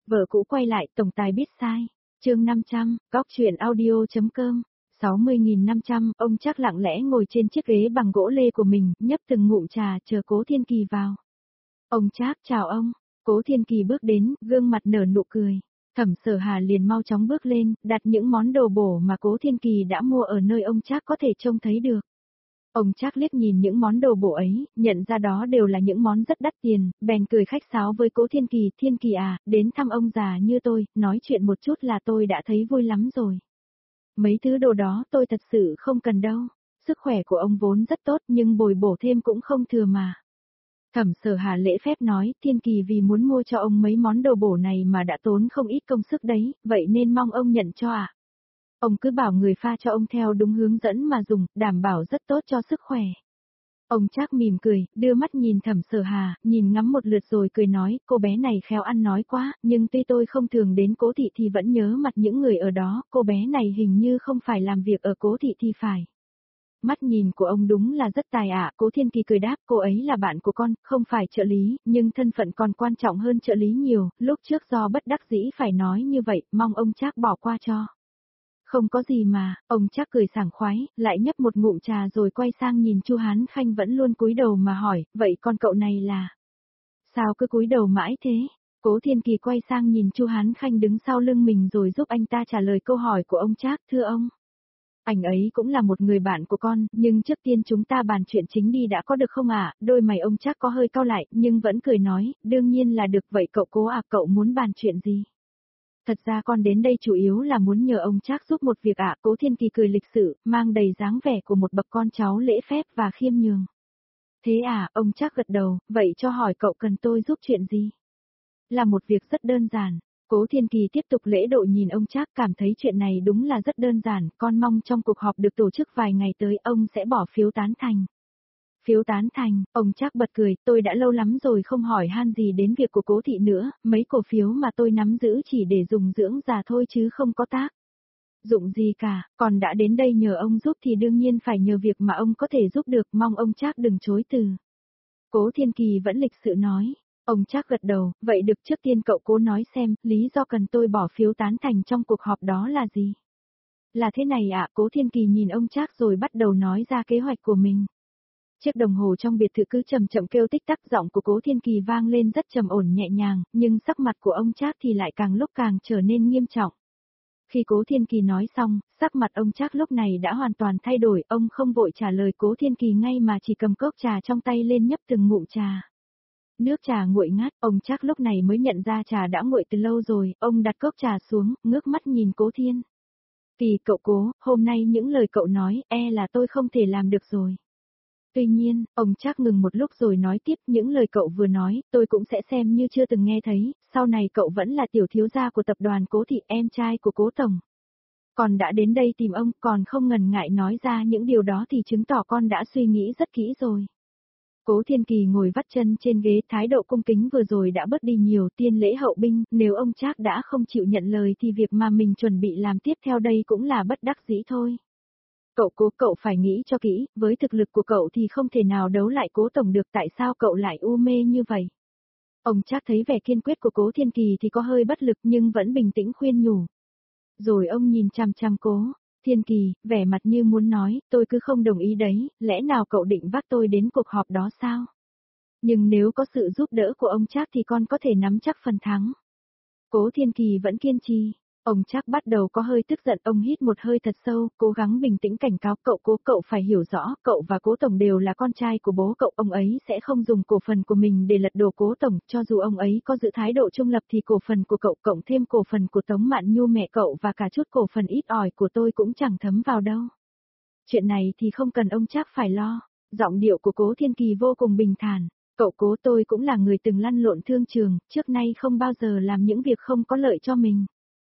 Vợ cũ quay lại, tổng tài biết sai. Chương 500, góc truyện audio.com. 60.500, ông chắc lặng lẽ ngồi trên chiếc ghế bằng gỗ lê của mình, nhấp từng ngụm trà chờ Cố Thiên Kỳ vào. Ông Trác chào ông. Cố Thiên Kỳ bước đến, gương mặt nở nụ cười. Thẩm Sở Hà liền mau chóng bước lên, đặt những món đồ bổ mà Cố Thiên Kỳ đã mua ở nơi ông Trác có thể trông thấy được. Ông Trác liếc nhìn những món đồ bổ ấy, nhận ra đó đều là những món rất đắt tiền, bèn cười khách sáo với Cố Thiên Kỳ à, đến thăm ông già như tôi, nói chuyện một chút là tôi đã thấy vui lắm rồi. Mấy thứ đồ đó tôi thật sự không cần đâu, sức khỏe của ông vốn rất tốt nhưng bồi bổ thêm cũng không thừa mà. Thẩm Sở Hà lễ phép nói, Thiên Kỳ vì muốn mua cho ông mấy món đồ bổ này mà đã tốn không ít công sức đấy, vậy nên mong ông nhận cho ạ. Ông cứ bảo người pha cho ông theo đúng hướng dẫn mà dùng, đảm bảo rất tốt cho sức khỏe. Ông Trác mỉm cười, đưa mắt nhìn Thẩm Sở Hà, nhìn ngắm một lượt rồi cười nói, cô bé này khéo ăn nói quá, nhưng tuy tôi không thường đến Cố Thị thì vẫn nhớ mặt những người ở đó, cô bé này hình như không phải làm việc ở Cố Thị thì phải. Mắt nhìn của ông đúng là rất tài ạ, Cố Thiên Kỳ cười đáp, cô ấy là bạn của con, không phải trợ lý, nhưng thân phận còn quan trọng hơn trợ lý nhiều, lúc trước do bất đắc dĩ phải nói như vậy, mong ông Trác bỏ qua cho. Không có gì mà, ông Trác cười sảng khoái, lại nhấp một ngụm trà rồi quay sang nhìn Chu Hán Khanh vẫn luôn cúi đầu mà hỏi, vậy con cậu này là? Sao cứ cúi đầu mãi thế? Cố Thiên Kỳ quay sang nhìn Chu Hán Khanh đứng sau lưng mình rồi giúp anh ta trả lời câu hỏi của ông Trác, thưa ông. Anh ấy cũng là một người bạn của con, nhưng trước tiên chúng ta bàn chuyện chính đi đã có được không ạ? Đôi mày ông Trác có hơi cau lại, nhưng vẫn cười nói, đương nhiên là được, vậy cậu Cố à, cậu muốn bàn chuyện gì? Thật ra con đến đây chủ yếu là muốn nhờ ông Trác giúp một việc ạ. Cố Thiên Kỳ cười lịch sự, mang đầy dáng vẻ của một bậc con cháu lễ phép và khiêm nhường. Thế à, ông Trác gật đầu, vậy cho hỏi cậu cần tôi giúp chuyện gì? Là một việc rất đơn giản. Cố Thiên Kỳ tiếp tục lễ độ nhìn ông Trác, cảm thấy chuyện này đúng là rất đơn giản, con mong trong cuộc họp được tổ chức vài ngày tới ông sẽ bỏ phiếu tán thành. Phiếu tán thành, ông Trác bật cười, tôi đã lâu lắm rồi không hỏi han gì đến việc của Cố Thị nữa, mấy cổ phiếu mà tôi nắm giữ chỉ để dùng dưỡng già thôi chứ không có tác dụng gì cả, còn đã đến đây nhờ ông giúp thì đương nhiên phải nhờ việc mà ông có thể giúp được, mong ông Trác đừng chối từ. Cố Thiên Kỳ vẫn lịch sự nói, ông Trác gật đầu, vậy được, trước tiên cậu Cố nói xem, lý do cần tôi bỏ phiếu tán thành trong cuộc họp đó là gì? Là thế này ạ, Cố Thiên Kỳ nhìn ông Trác rồi bắt đầu nói ra kế hoạch của mình. Chiếc đồng hồ trong biệt thự cứ chậm chậm kêu tích tắc, giọng của Cố Thiên Kỳ vang lên rất trầm ổn nhẹ nhàng, nhưng sắc mặt của ông Trác thì lại càng lúc càng trở nên nghiêm trọng. Khi Cố Thiên Kỳ nói xong, sắc mặt ông Trác lúc này đã hoàn toàn thay đổi, ông không vội trả lời Cố Thiên Kỳ ngay mà chỉ cầm cốc trà trong tay lên nhấp từng ngụm trà. Nước trà nguội ngát, ông Trác lúc này mới nhận ra trà đã nguội từ lâu rồi, ông đặt cốc trà xuống, ngước mắt nhìn Cố Thiên Kỳ, cậu Cố, hôm nay những lời cậu nói, là tôi không thể làm được rồi. Tuy nhiên, ông Trác ngừng một lúc rồi nói tiếp, những lời cậu vừa nói, tôi cũng sẽ xem như chưa từng nghe thấy, sau này cậu vẫn là tiểu thiếu gia của tập đoàn Cố Thị, em trai của Cố Tổng. Còn đã đến đây tìm ông, còn không ngần ngại nói ra những điều đó thì chứng tỏ con đã suy nghĩ rất kỹ rồi. Cố Thiên Kỳ ngồi vắt chân trên ghế, thái độ cung kính vừa rồi đã bớt đi nhiều, tiên lễ hậu binh, nếu ông Trác đã không chịu nhận lời thì việc mà mình chuẩn bị làm tiếp theo đây cũng là bất đắc dĩ thôi. Cậu Cố, cậu phải nghĩ cho kỹ, với thực lực của cậu thì không thể nào đấu lại Cố Tổng được, tại sao cậu lại u mê như vậy? Ông Trác thấy vẻ kiên quyết của Cố Thiên Kỳ thì có hơi bất lực nhưng vẫn bình tĩnh khuyên nhủ. Rồi ông nhìn chằm chằm Cố Thiên Kỳ, vẻ mặt như muốn nói, tôi cứ không đồng ý đấy, lẽ nào cậu định vác tôi đến cuộc họp đó sao? Nhưng nếu có sự giúp đỡ của ông Trác thì con có thể nắm chắc phần thắng. Cố Thiên Kỳ vẫn kiên trì. Ông Trác bắt đầu có hơi tức giận, ông hít một hơi thật sâu, cố gắng bình tĩnh cảnh cáo cậu Cố, cậu phải hiểu rõ, cậu và Cố Tổng đều là con trai của bố cậu, ông ấy sẽ không dùng cổ phần của mình để lật đổ Cố Tổng, cho dù ông ấy có giữ thái độ trung lập thì cổ phần của cậu cộng thêm cổ phần của Tống Mạn Nhu mẹ cậu và cả chút cổ phần ít ỏi của tôi cũng chẳng thấm vào đâu. Chuyện này thì không cần ông Trác phải lo. Giọng điệu của Cố Thiên Kỳ vô cùng bình thản. Cậu Cố, tôi cũng là người từng lăn lộn thương trường, trước nay không bao giờ làm những việc không có lợi cho mình.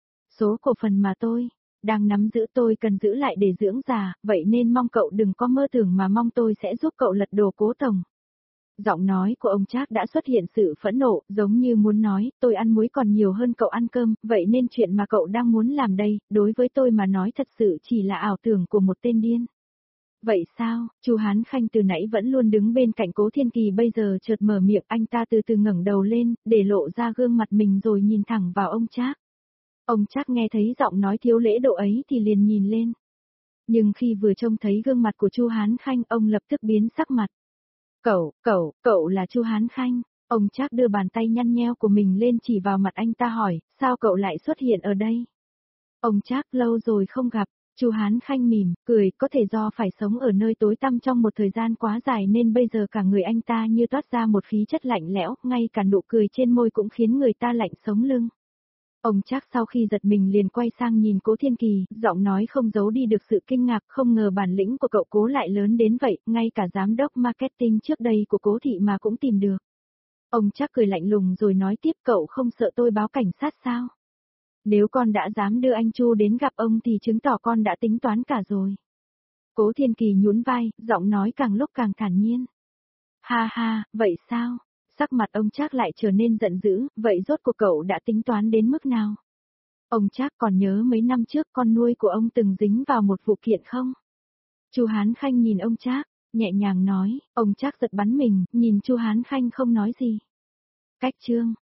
Số cổ phần mà tôi đang nắm giữ tôi cần giữ lại để dưỡng già, vậy nên mong cậu đừng có mơ tưởng mà mong tôi sẽ giúp cậu lật đổ Cố Tổng. Giọng nói của ông Trác đã xuất hiện sự phẫn nộ, giống như muốn nói, tôi ăn muối còn nhiều hơn cậu ăn cơm, vậy nên chuyện mà cậu đang muốn làm đây, đối với tôi mà nói thật sự chỉ là ảo tưởng của một tên điên. Vậy sao? Chu Hán Khanh từ nãy vẫn luôn đứng bên cạnh Cố Thiên Kỳ bây giờ chợt mở miệng, anh ta từ từ ngẩng đầu lên, để lộ ra gương mặt mình rồi nhìn thẳng vào ông Trác. Ông Trác nghe thấy giọng nói thiếu lễ độ ấy thì liền nhìn lên. Nhưng khi vừa trông thấy gương mặt của Chu Hán Khanh, ông lập tức biến sắc mặt. Cậu là Chu Hán Khanh. Ông Trác đưa bàn tay nhăn nheo của mình lên chỉ vào mặt anh ta hỏi, sao cậu lại xuất hiện ở đây? Ông Trác lâu rồi không gặp. Chu Hán Khanh mỉm, cười, có thể do phải sống ở nơi tối tăm trong một thời gian quá dài nên bây giờ cả người anh ta như toát ra một khí chất lạnh lẽo, ngay cả nụ cười trên môi cũng khiến người ta lạnh sống lưng. Ông Trác sau khi giật mình liền quay sang nhìn Cố Thiên Kỳ, giọng nói không giấu đi được sự kinh ngạc, không ngờ bản lĩnh của cậu Cố lại lớn đến vậy, ngay cả giám đốc marketing trước đây của Cố thị mà cũng tìm được. Ông Trác cười lạnh lùng rồi nói tiếp, cậu không sợ tôi báo cảnh sát sao? Nếu con đã dám đưa anh Chu đến gặp ông thì chứng tỏ con đã tính toán cả rồi. Cố Thiên Kỳ nhún vai, giọng nói càng lúc càng thản nhiên. Ha ha, vậy sao? Sắc mặt ông Trác lại trở nên giận dữ, vậy rốt cuộc cậu đã tính toán đến mức nào? Ông Trác còn nhớ mấy năm trước con nuôi của ông từng dính vào một vụ kiện không? Chu Hán Khanh nhìn ông Trác, nhẹ nhàng nói, ông Trác giật bắn mình, nhìn Chu Hán Khanh không nói gì. Cách chương